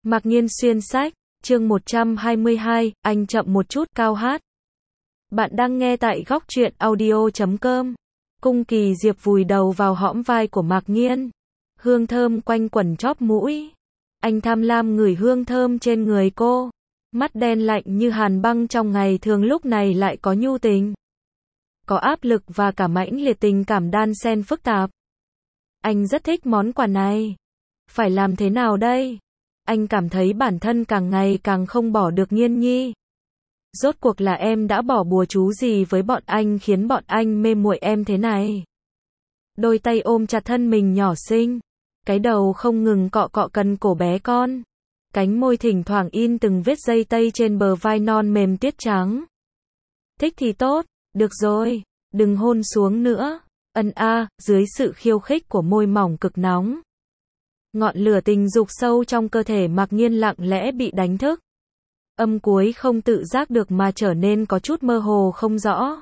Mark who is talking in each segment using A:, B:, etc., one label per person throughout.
A: Mạc Nhiên xuyên sách, chương 122, anh chậm một chút, cao hát. Bạn đang nghe tại góc truyện audio.com. Cung Kỳ Diệp vùi đầu vào hõm vai của Mạc Nhiên. Hương thơm quanh quẩn chóp mũi. Anh tham lam ngửi hương thơm trên người cô. Mắt đen lạnh như hàn băng trong ngày thường lúc này lại có nhu tình. Có áp lực và cả mãnh liệt tình cảm đan xen phức tạp. Anh rất thích món quà này. Phải làm thế nào đây? Anh cảm thấy bản thân càng ngày càng không bỏ được Nhiên Nhi. Rốt cuộc là em đã bỏ bùa chú gì với bọn anh khiến bọn anh mê muội em thế này? Đôi tay ôm chặt thân mình nhỏ xinh. Cái đầu không ngừng cọ cọ cần cổ bé con. Cánh môi thỉnh thoảng in từng vết dây tây trên bờ vai non mềm tuyết trắng. Thích thì tốt, được rồi, đừng hôn xuống nữa. Ân a, dưới sự khiêu khích của môi mỏng cực nóng. Ngọn lửa tình dục sâu trong cơ thể Mạc Nhiên lặng lẽ bị đánh thức. Âm cuối không tự giác được mà trở nên có chút mơ hồ không rõ.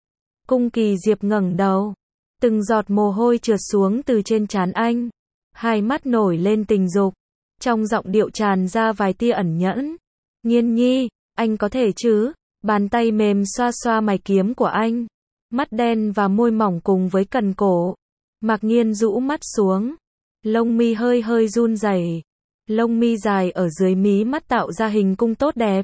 A: Cung Kỳ Diệp ngẩng đầu. Từng giọt mồ hôi trượt xuống từ trên trán anh. Hai mắt nổi lên tình dục. Trong giọng điệu tràn ra vài tia ẩn nhẫn. Nhiên Nhi, anh có thể chứ? Bàn tay mềm xoa xoa mày kiếm của anh. Mắt đen và môi mỏng cùng với cần cổ. Mạc Nhiên rũ mắt xuống. Lông mi hơi hơi run rẩy. Lông mi dài ở dưới mí mắt tạo ra hình cung tốt đẹp.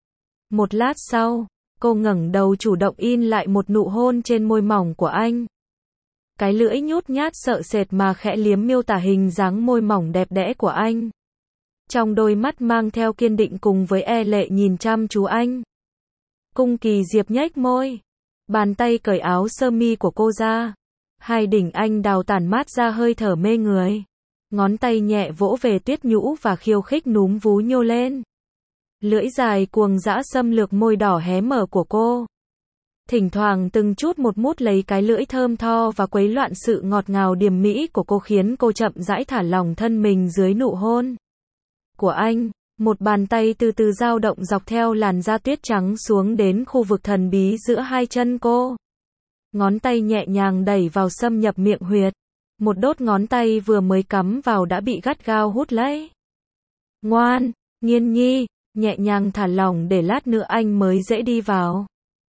A: Một lát sau, cô ngẩng đầu chủ động in lại một nụ hôn trên môi mỏng của anh. Cái lưỡi nhút nhát sợ sệt mà khẽ liếm miêu tả hình dáng môi mỏng đẹp đẽ của anh. Trong đôi mắt mang theo kiên định cùng với e lệ nhìn chăm chú anh. Cung Kỳ Diệp nhếch môi. Bàn tay cởi áo sơ mi của cô ra. Hai đỉnh anh đào tản mát ra hơi thở mê người. Ngón tay nhẹ vỗ về tuyết nhũ và khiêu khích núm vú nhô lên. Lưỡi dài cuồng dã xâm lược môi đỏ hé mở của cô. Thỉnh thoảng từng chút một mút lấy cái lưỡi thơm tho và quấy loạn sự ngọt ngào điềm mỹ của cô khiến cô chậm rãi thả lỏng thân mình dưới nụ hôn của anh. Một bàn tay từ từ dao động dọc theo làn da tuyết trắng xuống đến khu vực thần bí giữa hai chân cô. Ngón tay nhẹ nhàng đẩy vào xâm nhập miệng huyệt. Một đốt ngón tay vừa mới cắm vào đã bị gắt gao hút lấy. Ngoan, Nhiên Nhi, nhẹ nhàng thả lỏng để lát nữa anh mới dễ đi vào.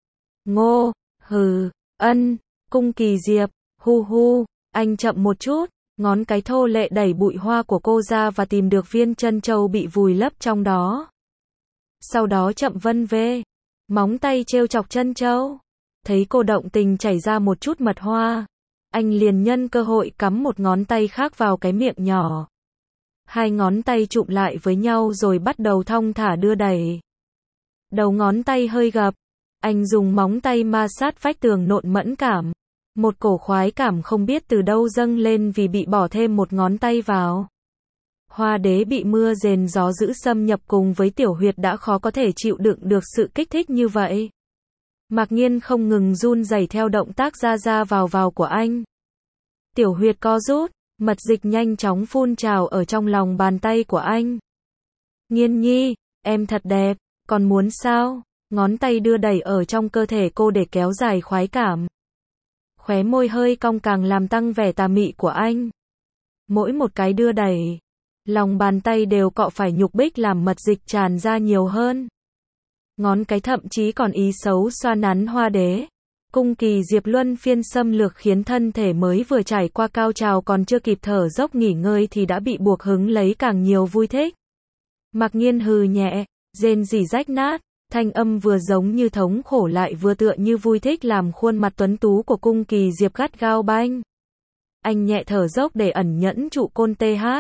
A: Ngô, hừ, ân, Cung Kỳ Diệp, hu hu, anh chậm một chút. Ngón cái thô lệ đẩy bụi hoa của cô ra và tìm được viên chân châu bị vùi lấp trong đó. Sau đó chậm vân vê. Móng tay trêu chọc chân châu. Thấy cô động tình chảy ra một chút mật hoa. Anh liền nhân cơ hội cắm một ngón tay khác vào cái miệng nhỏ. Hai ngón tay chụm lại với nhau rồi bắt đầu thong thả đưa đẩy. Đầu ngón tay hơi gập. Anh dùng móng tay ma sát vách tường nộn mẫn cảm. Một cổ khoái cảm không biết từ đâu dâng lên vì bị bỏ thêm một ngón tay vào. Hoa đế bị mưa rền gió dữ xâm nhập cùng với tiểu huyệt đã khó có thể chịu đựng được sự kích thích như vậy. Mạc Nhiên không ngừng run rẩy theo động tác ra vào của anh. Tiểu huyệt co rút, mật dịch nhanh chóng phun trào ở trong lòng bàn tay của anh. Nhiên Nhi, em thật đẹp, còn muốn sao? Ngón tay đưa đẩy ở trong cơ thể cô để kéo dài khoái cảm. Khóe môi hơi cong càng làm tăng vẻ tà mị của anh. Mỗi một cái đưa đẩy, lòng bàn tay đều cọ phải nhục bích làm mật dịch tràn ra nhiều hơn. Ngón cái thậm chí còn ý xấu xoa nắn hoa đế. Cung Kỳ Diệp luân phiên xâm lược khiến thân thể mới vừa trải qua cao trào còn chưa kịp thở dốc nghỉ ngơi thì đã bị buộc hứng lấy càng nhiều vui thích. Mạc Nhiên hừ nhẹ, rên rỉ rách nát, thanh âm vừa giống như thống khổ lại vừa tựa như vui thích làm khuôn mặt tuấn tú của Cung Kỳ Diệp gắt gao banh. Anh nhẹ thở dốc để ẩn nhẫn trụ côn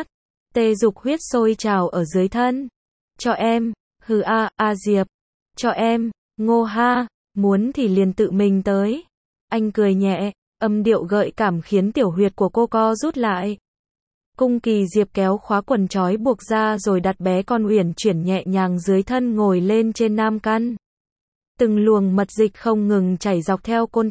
A: tê dục huyết sôi trào ở dưới thân. Cho em, hừ a Diệp. Cho em, Ngô ha, muốn thì liền tự mình tới. Anh cười nhẹ, âm điệu gợi cảm khiến tiểu huyệt của cô co rút lại. Cung Kỳ Diệp kéo khóa quần trói buộc ra rồi đặt bé con uyển chuyển nhẹ nhàng dưới thân ngồi lên trên nam căn. Từng luồng mật dịch không ngừng chảy dọc theo côn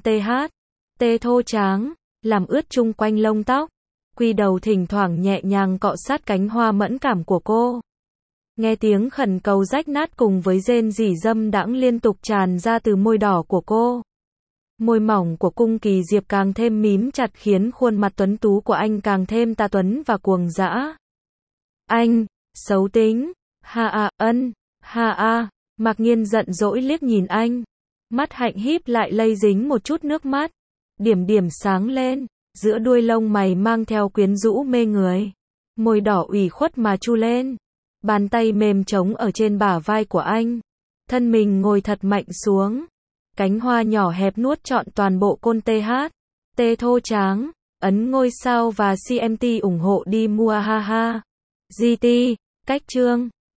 A: tê thô tráng, làm ướt chung quanh lông tóc. Quy đầu thỉnh thoảng nhẹ nhàng cọ sát cánh hoa mẫn cảm của cô. Nghe tiếng khẩn cầu rách nát cùng với rên rỉ dâm đãng liên tục tràn ra từ môi đỏ của cô. Môi mỏng của Cung Kỳ Diệp càng thêm mím chặt khiến khuôn mặt tuấn tú của anh càng thêm tà tuấn và cuồng dã. Anh, Xấu tính. Ha à, ha à. Mạc Nhiên giận dỗi liếc nhìn anh. Mắt Hạnh híp lại lây dính một chút nước mắt. Điểm điểm sáng lên. Giữa đuôi lông mày mang theo quyến rũ mê người. Môi đỏ ủy khuất mà chu lên. Bàn tay mềm trống ở trên bả vai của anh. Thân mình ngồi thật mạnh xuống. Cánh hoa nhỏ hẹp nuốt trọn toàn bộ côn TH. Tê thô tráng. Ấn ngôi sao và CMT ủng hộ đi mua ha ha. GT. Cách chương.